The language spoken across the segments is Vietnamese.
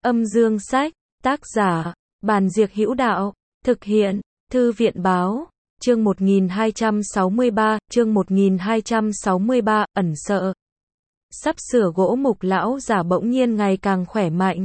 Âm dương sách, tác giả, Bàn Diệc Hữu Đạo, thực hiện, Thư viện Báo, chương 1263, ẩn sợ. Sắp sửa gỗ mục lão giả bỗng nhiên ngày càng khỏe mạnh.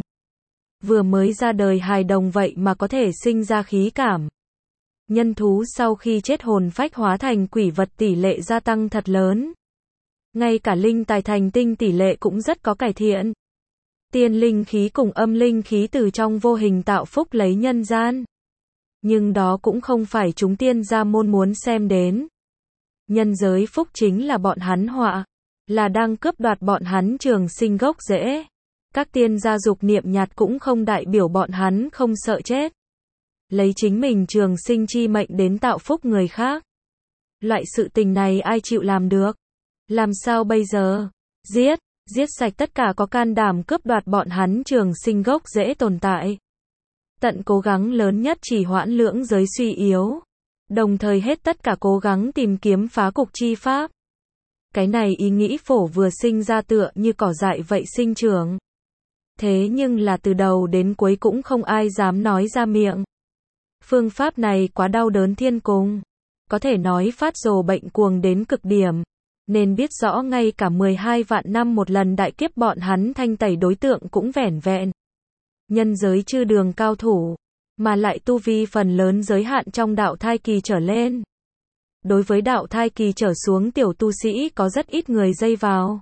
Vừa mới ra đời hài đồng vậy mà có thể sinh ra khí cảm. Nhân thú sau khi chết hồn phách hóa thành quỷ vật tỷ lệ gia tăng thật lớn. Ngay cả linh tài thành tinh tỷ lệ cũng rất có cải thiện. Tiên linh khí cùng âm linh khí từ trong vô hình tạo phúc lấy nhân gian. Nhưng đó cũng không phải chúng tiên gia môn muốn xem đến. Nhân giới phúc chính là bọn hắn họa, là đang cướp đoạt bọn hắn trường sinh gốc rễ. Các tiên gia dục niệm nhạt cũng không đại biểu bọn hắn không sợ chết. Lấy chính mình trường sinh chi mệnh đến tạo phúc người khác. Loại sự tình này ai chịu làm được? Làm sao bây giờ? Giết sạch tất cả có can đảm cướp đoạt bọn hắn trường sinh gốc rễ tồn tại. Tận cố gắng lớn nhất chỉ hoãn lưỡng giới suy yếu. Đồng thời hết tất cả cố gắng tìm kiếm phá cục chi pháp. Cái này ý nghĩ phổ vừa sinh ra tựa như cỏ dại vậy sinh trưởng. Thế nhưng là từ đầu đến cuối cũng không ai dám nói ra miệng. Phương pháp này quá đau đớn thiên cung. Có thể nói phát rồ bệnh cuồng đến cực điểm. Nên biết rõ ngay cả 12 vạn năm một lần đại kiếp bọn hắn thanh tẩy đối tượng cũng vẻn vẹn. Nhân giới chư đường cao thủ. Mà lại tu vi phần lớn giới hạn trong đạo thai kỳ trở lên. Đối với đạo thai kỳ trở xuống tiểu tu sĩ có rất ít người dây vào.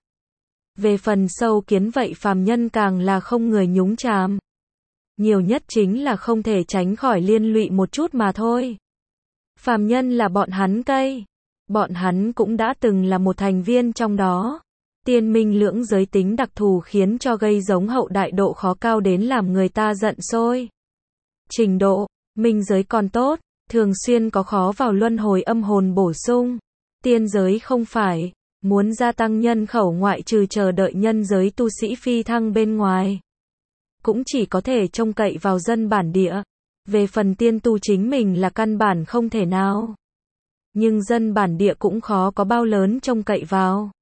Về phần sâu kiến vậy phàm nhân càng là không người nhúng chàm. Nhiều nhất chính là không thể tránh khỏi liên lụy một chút mà thôi. Phàm nhân là bọn hắn cây. Bọn hắn cũng đã từng là một thành viên trong đó. Tiên minh lưỡng giới tính đặc thù khiến cho gây giống hậu đại độ khó cao đến làm người ta giận sôi. Trình độ, minh giới còn tốt, thường xuyên có khó vào luân hồi âm hồn bổ sung. Tiên giới không phải, muốn gia tăng nhân khẩu ngoại trừ chờ đợi nhân giới tu sĩ phi thăng bên ngoài. Cũng chỉ có thể trông cậy vào dân bản địa. Về phần tiên tu chính mình là căn bản không thể nào. Nhưng dân bản địa cũng khó có bao lớn trông cậy vào.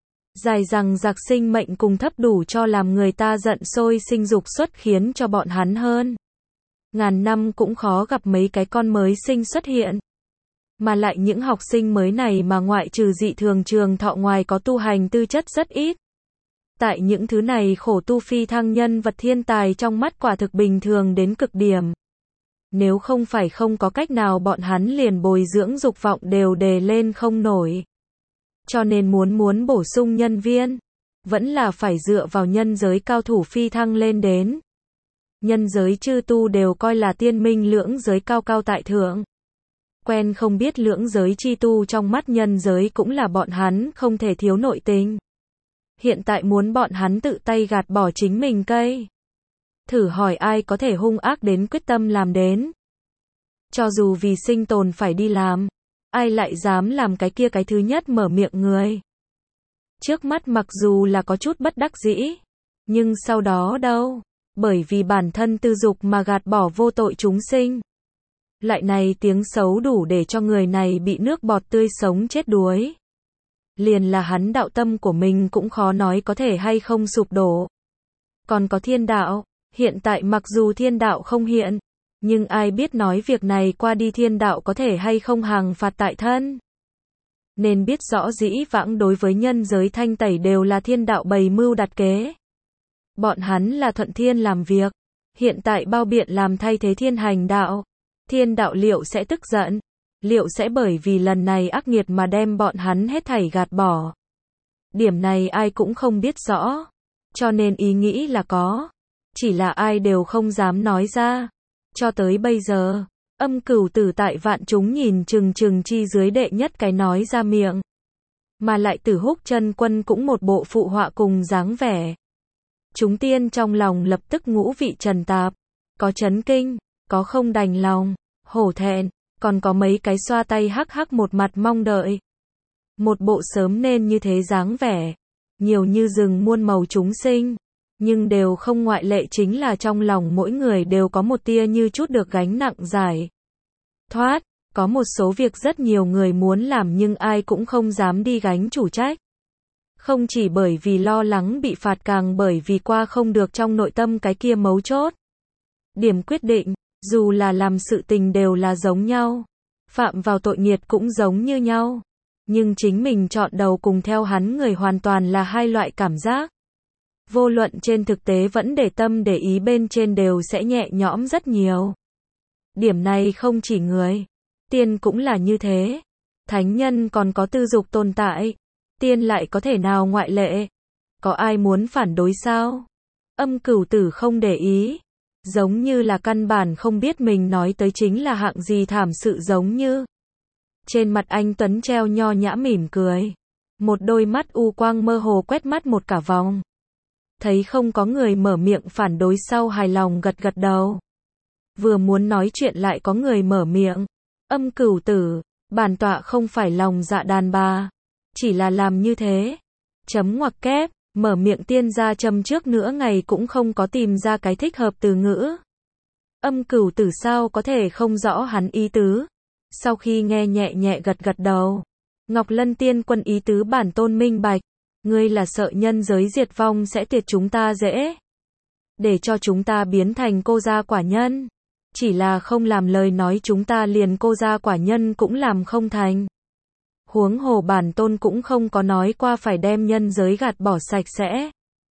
Dài rằng giặc sinh mệnh cùng thấp đủ cho làm người ta giận sôi sinh dục xuất khiến cho bọn hắn hơn. Ngàn năm cũng khó gặp mấy cái con mới sinh xuất hiện. Mà lại những học sinh mới này mà ngoại trừ dị thường trường thọ ngoài có tu hành tư chất rất ít. Tại những thứ này khổ tu phi thăng nhân vật thiên tài trong mắt quả thực bình thường đến cực điểm. Nếu không phải không có cách nào bọn hắn liền bồi dưỡng dục vọng đều đề lên không nổi. Cho nên muốn bổ sung nhân viên, vẫn là phải dựa vào nhân giới cao thủ phi thăng lên đến. Nhân giới chư tu đều coi là tiên minh lưỡng giới cao cao tại thượng. Quen không biết lưỡng giới chi tu trong mắt nhân giới cũng là bọn hắn không thể thiếu nội tình. Hiện tại muốn bọn hắn tự tay gạt bỏ chính mình cây. Thử hỏi ai có thể hung ác đến quyết tâm làm đến. Cho dù vì sinh tồn phải đi làm, ai lại dám làm cái kia cái thứ nhất mở miệng người. Trước mắt mặc dù là có chút bất đắc dĩ, nhưng sau đó đâu, bởi vì bản thân tư dục mà gạt bỏ vô tội chúng sinh. Lại này tiếng xấu đủ để cho người này bị nước bọt tươi sống chết đuối. Liền là hắn đạo tâm của mình cũng khó nói có thể hay không sụp đổ. Còn có thiên đạo, hiện tại mặc dù thiên đạo không hiện, nhưng ai biết nói việc này qua đi thiên đạo có thể hay không hàng phạt tại thân. Nên biết rõ dĩ vãng đối với nhân giới thanh tẩy đều là thiên đạo bày mưu đặt kế. Bọn hắn là thuận thiên làm việc, hiện tại bao biện làm thay thế thiên hành đạo. Thiên đạo liệu sẽ tức giận, liệu sẽ bởi vì lần này ác nghiệt mà đem bọn hắn hết thảy gạt bỏ. Điểm này ai cũng không biết rõ, cho nên ý nghĩ là có, chỉ là ai đều không dám nói ra. Cho tới bây giờ, Âm Cửu Tử tại vạn chúng nhìn chừng chi dưới đệ nhất cái nói ra miệng. Mà lại Tử Húc Chân Quân cũng một bộ phụ họa cùng dáng vẻ. Chúng tiên trong lòng lập tức ngũ vị trần tạp, có chấn kinh, có không đành lòng, hổ thẹn, còn có mấy cái xoa tay hắc hắc một mặt mong đợi. Một bộ sớm nên như thế dáng vẻ, nhiều như rừng muôn màu chúng sinh, nhưng đều không ngoại lệ chính là trong lòng mỗi người đều có một tia như chút được gánh nặng giải thoát, có một số việc rất nhiều người muốn làm nhưng ai cũng không dám đi gánh chủ trách. Không chỉ bởi vì lo lắng bị phạt càng bởi vì qua không được trong nội tâm cái kia mấu chốt. Điểm quyết định, dù là làm sự tình đều là giống nhau. Phạm vào tội nghiệt cũng giống như nhau. Nhưng chính mình chọn đầu cùng theo hắn người hoàn toàn là hai loại cảm giác. Vô luận trên thực tế vẫn để tâm để ý bên trên đều sẽ nhẹ nhõm rất nhiều. Điểm này không chỉ người. Tiên cũng là như thế. Thánh nhân còn có tư dục tồn tại. Tiên lại có thể nào ngoại lệ? Có ai muốn phản đối sao? Âm Cửu Tử không để ý. Giống như là căn bản không biết mình nói tới chính là hạng gì thảm sự giống như. Trên mặt anh Tuấn treo nho nhã mỉm cười. Một đôi mắt u quang mơ hồ quét mắt một cả vòng. Thấy không có người mở miệng phản đối sau hài lòng gật gật đầu. Vừa muốn nói chuyện lại có người mở miệng. Âm Cửu Tử, bản tọa không phải lòng dạ đàn bà. Chỉ là làm như thế. Chấm ngoặc kép, mở miệng tiên gia châm trước nữa ngày cũng không có tìm ra cái thích hợp từ ngữ. Âm Cửu Tử sao có thể không rõ hắn ý tứ. Sau khi nghe nhẹ nhẹ gật gật đầu. Ngọc Lân Tiên Quân ý tứ bản tôn minh bạch. Ngươi là sợ nhân giới diệt vong sẽ tiệt chúng ta dễ. Để cho chúng ta biến thành cô gia quả nhân. Chỉ là không làm lời nói chúng ta liền cô gia quả nhân cũng làm không thành. Huống hồ bản tôn cũng không có nói qua phải đem nhân giới gạt bỏ sạch sẽ.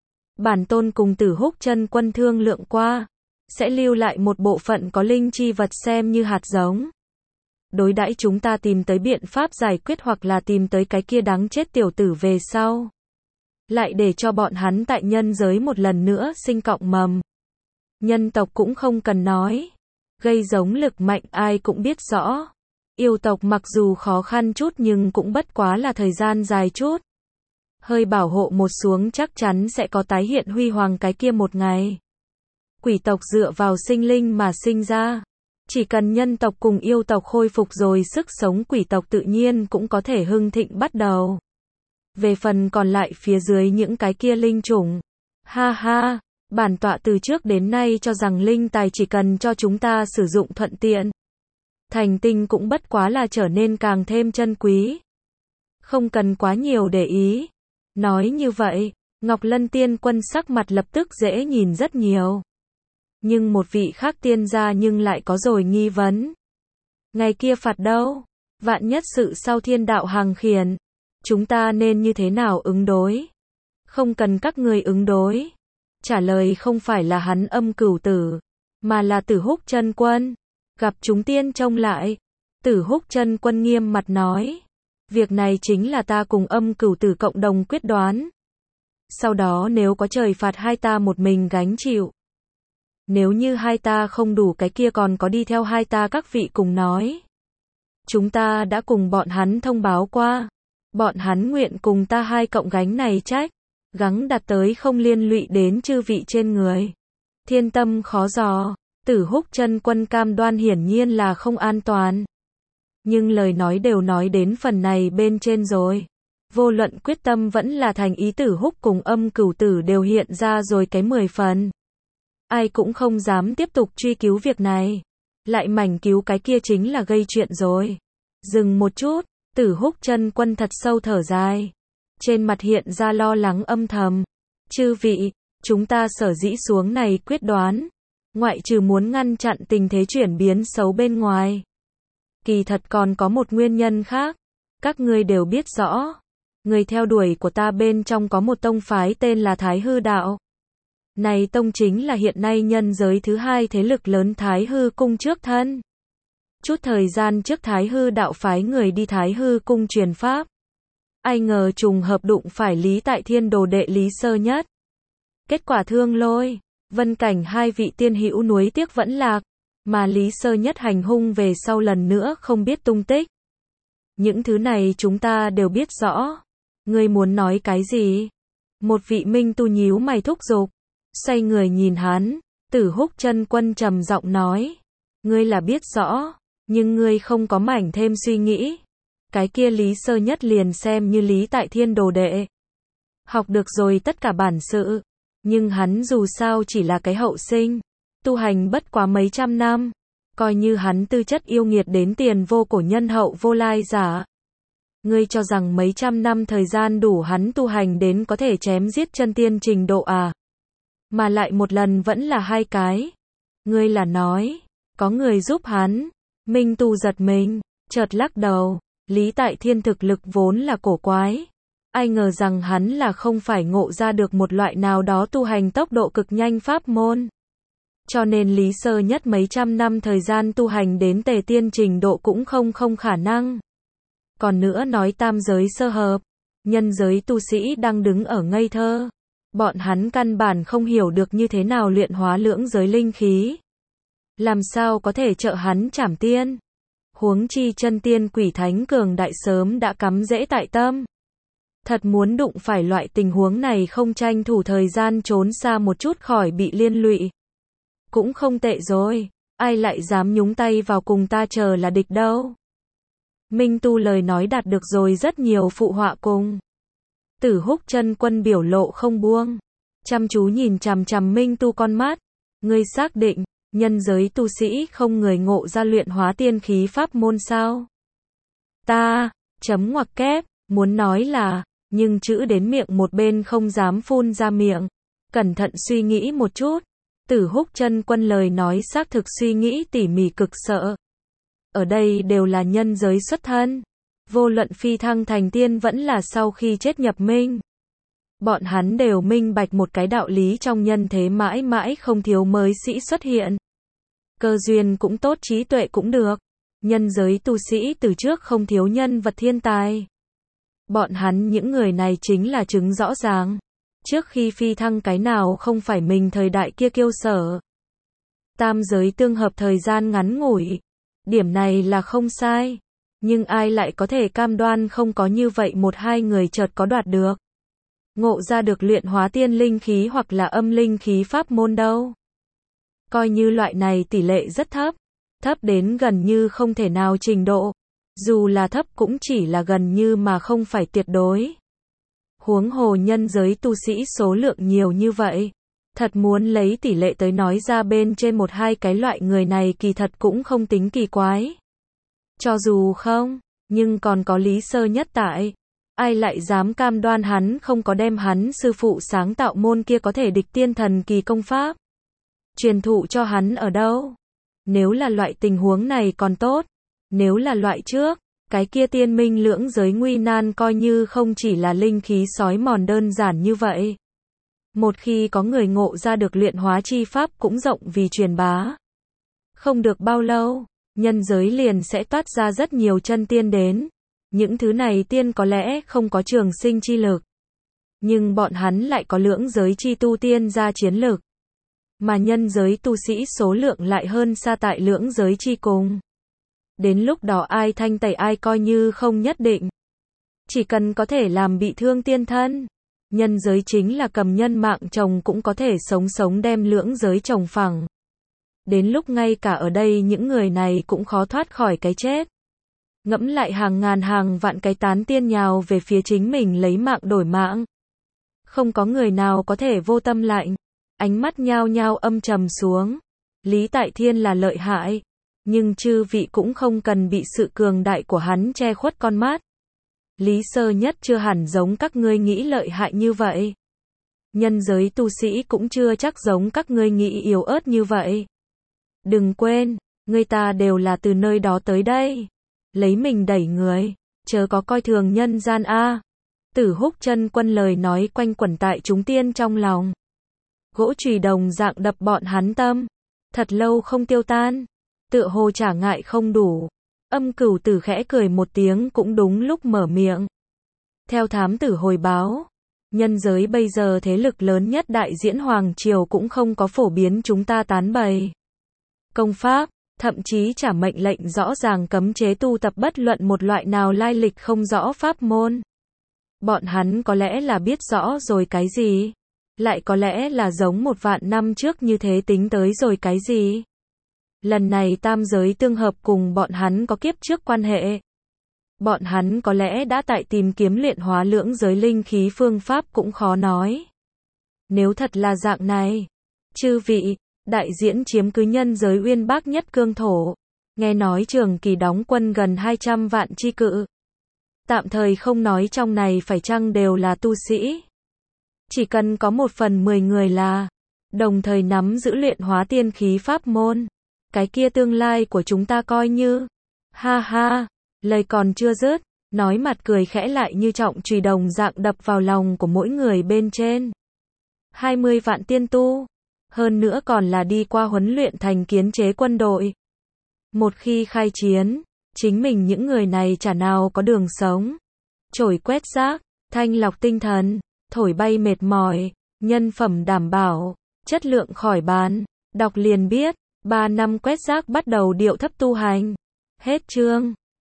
Bản tôn cùng Tử Húc Chân Quân thương lượng qua. Sẽ lưu lại một bộ phận có linh chi vật xem như hạt giống. Đối đãi chúng ta tìm tới biện pháp giải quyết hoặc là tìm tới cái kia đáng chết tiểu tử về sau. Lại để cho bọn hắn tại nhân giới một lần nữa sinh cọng mầm. Nhân tộc cũng không cần nói. Gây giống lực mạnh ai cũng biết rõ. Yêu tộc mặc dù khó khăn chút nhưng cũng bất quá là thời gian dài chút. Hơi bảo hộ một xuống chắc chắn sẽ có tái hiện huy hoàng cái kia một ngày. Quỷ tộc dựa vào sinh linh mà sinh ra. Chỉ cần nhân tộc cùng yêu tộc khôi phục rồi sức sống quỷ tộc tự nhiên cũng có thể hưng thịnh bắt đầu. Về phần còn lại phía dưới những cái kia linh chủng. Ha ha, bản tọa từ trước đến nay cho rằng linh tài chỉ cần cho chúng ta sử dụng thuận tiện. Thành tinh cũng bất quá là trở nên càng thêm chân quý. Không cần quá nhiều để ý. Nói như vậy, Ngọc Lân Tiên Quân sắc mặt lập tức dễ nhìn rất nhiều. Nhưng một vị khác tiên gia nhưng lại có rồi nghi vấn. Ngày kia phạt đâu? Vạn nhất sự sau thiên đạo hàng khiển. Chúng ta nên như thế nào ứng đối? Không cần các người ứng đối. Trả lời không phải là hắn Âm Cửu Tử, mà là Tử Húc Chân Quân. Gặp chúng tiên trông lại. Tử Húc Chân Quân nghiêm mặt nói. Việc này chính là ta cùng Âm Cửu Tử cộng đồng quyết đoán. Sau đó nếu có trời phạt hai ta một mình gánh chịu. Nếu như hai ta không đủ cái kia còn có đi theo hai ta các vị cùng nói. Chúng ta đã cùng bọn hắn thông báo qua. Bọn hắn nguyện cùng ta hai cộng gánh này trách. Gắng đạt tới không liên lụy đến chư vị trên người. Thiên tâm khó dò. Tử Húc Chân Quân cam đoan hiển nhiên là không an toàn. Nhưng lời nói đều nói đến phần này bên trên rồi. Vô luận quyết tâm vẫn là thành ý Tử Húc cùng Âm Cửu Tử đều hiện ra rồi cái 10 phần. Ai cũng không dám tiếp tục truy cứu việc này. Lại mảnh cứu cái kia chính là gây chuyện rồi. Dừng một chút, Tử Húc Chân Quân thật sâu thở dài. Trên mặt hiện ra lo lắng âm thầm. Chư vị, chúng ta sở dĩ xuống này quyết đoán. Ngoại trừ muốn ngăn chặn tình thế chuyển biến xấu bên ngoài. Kỳ thật còn có một nguyên nhân khác. Các ngươi đều biết rõ. Người theo đuổi của ta bên trong có một tông phái tên là Thái Hư Đạo. Này tông chính là hiện nay nhân giới thứ hai thế lực lớn Thái Hư Cung trước thân. Chút thời gian trước Thái Hư Đạo phái người đi Thái Hư Cung truyền pháp. Ai ngờ trùng hợp đụng phải Lý Tại Thiên đồ đệ Lý Sơ Nhất. Kết quả Thương Lôi, Vân Cảnh hai vị tiên hữu nuối tiếc vẫn lạc. Mà Lý Sơ Nhất hành hung về sau lần nữa không biết tung tích. Những thứ này chúng ta đều biết rõ. Ngươi muốn nói cái gì? Một vị minh tu nhíu mày thúc giục. Xoay người nhìn hắn, Tử Húc Chân Quân trầm giọng nói. Ngươi là biết rõ, nhưng ngươi không có mảnh thêm suy nghĩ. Cái kia Lý Sơ Nhất liền xem như Lý Tại Thiên đồ đệ. Học được rồi tất cả bản sự, nhưng hắn dù sao chỉ là cái hậu sinh, tu hành bất quá mấy trăm năm. Coi như hắn tư chất yêu nghiệt đến tiền vô cổ nhân hậu vô lai giả. Ngươi cho rằng mấy trăm năm thời gian đủ hắn tu hành đến có thể chém giết chân tiên trình độ à? Mà lại một lần vẫn là 2 cái. Ngươi là nói, có người giúp hắn. Minh Tu giật mình, chợt lắc đầu. Lý Tại Thiên thực lực vốn là cổ quái. Ai ngờ rằng hắn là không phải ngộ ra được một loại nào đó tu hành tốc độ cực nhanh pháp môn. Cho nên Lý Sơ Nhất mấy trăm năm thời gian tu hành đến tề tiên trình độ cũng không khả năng. Còn nữa nói tam giới sơ hợp, nhân giới tu sĩ đang đứng ở ngây thơ. Bọn hắn căn bản không hiểu được như thế nào luyện hóa lưỡng giới linh khí. Làm sao có thể trợ hắn trảm tiên. Huống chi chân tiên quỷ thánh cường đại sớm đã cắm rễ tại tâm. Thật muốn đụng phải loại tình huống này không tranh thủ thời gian trốn xa một chút khỏi bị liên lụy. Cũng không tệ rồi, ai lại dám nhúng tay vào cùng ta chờ là địch đâu. Minh Tu lời nói đạt được rồi rất nhiều phụ họa cùng. Tử Húc chân quân biểu lộ không buông. Chăm chú nhìn chằm chằm Minh Tu con mắt. Ngươi xác định, nhân giới tu sĩ không người ngộ ra luyện hóa tiên khí pháp môn sao? Ta, chấm ngoặc kép, muốn nói là, nhưng chữ đến miệng một bên không dám phun ra miệng. Cẩn thận suy nghĩ một chút. Tử Húc chân quân lời nói xác thực suy nghĩ tỉ mỉ cực sợ. Ở đây đều là nhân giới xuất thân. Vô luận phi thăng thành tiên vẫn là sau khi chết nhập minh. Bọn hắn đều minh bạch một cái đạo lý trong nhân thế mãi mãi không thiếu mới sĩ xuất hiện. Cơ duyên cũng tốt, trí tuệ cũng được. Nhân giới tu sĩ từ trước không thiếu nhân vật thiên tài. Bọn hắn những người này chính là chứng rõ ràng. Trước khi phi thăng cái nào không phải mình thời đại kia kiêu sở. Tam giới tương hợp thời gian ngắn ngủi. Điểm này là không sai. Nhưng ai lại có thể cam đoan không có như vậy một hai người chợt có đoạt được. Ngộ ra được luyện hóa tiên linh khí hoặc là âm linh khí pháp môn đâu. Coi như loại này tỷ lệ rất thấp. Thấp đến gần như không thể nào trình độ. Dù là thấp cũng chỉ là gần như mà không phải tuyệt đối. Huống hồ nhân giới tu sĩ số lượng nhiều như vậy. Thật muốn lấy tỷ lệ tới nói ra bên trên một hai cái loại người này kỳ thật cũng không tính kỳ quái. Cho dù không, nhưng còn có Lý Sơ Nhất tại. Ai lại dám cam đoan hắn không có đem hắn sư phụ sáng tạo môn kia có thể địch tiên thần kỳ công pháp. Truyền thụ cho hắn ở đâu? Nếu là loại tình huống này còn tốt. Nếu là loại trước, cái kia tiên minh lưỡng giới nguy nan coi như không chỉ là linh khí sói mòn đơn giản như vậy. Một khi có người ngộ ra được luyện hóa chi pháp cũng rộng vì truyền bá. Không được bao lâu, nhân giới liền sẽ toát ra rất nhiều chân tiên đến. Những thứ này tiên có lẽ không có trường sinh chi lực. Nhưng bọn hắn lại có lưỡng giới chi tu tiên ra chiến lực. Mà nhân giới tu sĩ số lượng lại hơn xa tại lưỡng giới chi cùng. Đến lúc đó ai thanh tẩy ai coi như không nhất định. Chỉ cần có thể làm bị thương tiên thân. Nhân giới chính là cầm nhân mạng chồng cũng có thể sống đem lưỡng giới chồng phẳng. Đến lúc ngay cả ở đây những người này cũng khó thoát khỏi cái chết. Ngẫm lại hàng ngàn hàng vạn cái tán tiên nhào về phía chính mình lấy mạng đổi mạng. Không có người nào có thể vô tâm lạnh. Ánh mắt nhao nhao âm trầm xuống. Lý Tại Thiên là lợi hại. Nhưng chư vị cũng không cần bị sự cường đại của hắn che khuất con mắt. Lý Sơ Nhất chưa hẳn giống các ngươi nghĩ lợi hại như vậy. Nhân giới tu sĩ cũng chưa chắc giống các ngươi nghĩ yếu ớt như vậy. Đừng quên, người ta đều là từ nơi đó tới đây. Lấy mình đẩy người, chớ có coi thường nhân gian a. Tử Húc chân quân lời nói quanh quẩn tại chúng tiên trong lòng. Gỗ chùy đồng dạng đập bọn hắn tâm. Thật lâu không tiêu tan. Tựa hồ trả ngại không đủ. Âm Cửu Tử khẽ cười một tiếng cũng đúng lúc mở miệng. Theo thám tử hồi báo, nhân giới bây giờ thế lực lớn nhất Đại Diễn Hoàng Triều cũng không có phổ biến chúng ta tán bày công pháp, thậm chí trả mệnh lệnh rõ ràng cấm chế tu tập bất luận một loại nào lai lịch không rõ pháp môn. Bọn hắn có lẽ là biết rõ rồi cái gì, lại có lẽ là giống 1.000 năm trước như thế tính tới rồi cái gì. Lần này tam giới tương hợp cùng bọn hắn có kiếp trước quan hệ. Bọn hắn có lẽ đã tại tìm kiếm luyện hóa lưỡng giới linh khí phương pháp cũng khó nói. Nếu thật là dạng này, chư vị, Đại Diễn chiếm cứ nhân giới uyên bác nhất cương thổ. Nghe nói Trường Kỳ đóng quân gần 200 vạn chi cự. Tạm thời không nói trong này phải chăng đều là tu sĩ. Chỉ cần có 1/10 người là đồng thời nắm giữ luyện hóa tiên khí pháp môn. Cái kia tương lai của chúng ta coi như. Ha ha, lời còn chưa dứt, nói mặt cười khẽ lại như trọng chùy đồng dạng đập vào lòng của mỗi người bên trên. 20 vạn tiên tu, hơn nữa còn là đi qua huấn luyện thành kiến chế quân đội. Một khi khai chiến, chính mình những người này chả nào có đường sống. Chổi quét rác, thanh lọc tinh thần, thổi bay mệt mỏi, nhân phẩm đảm bảo, chất lượng khỏi bàn. Đọc liền biết, 3 năm quét rác bắt đầu điệu thấp tu hành. Hết chương.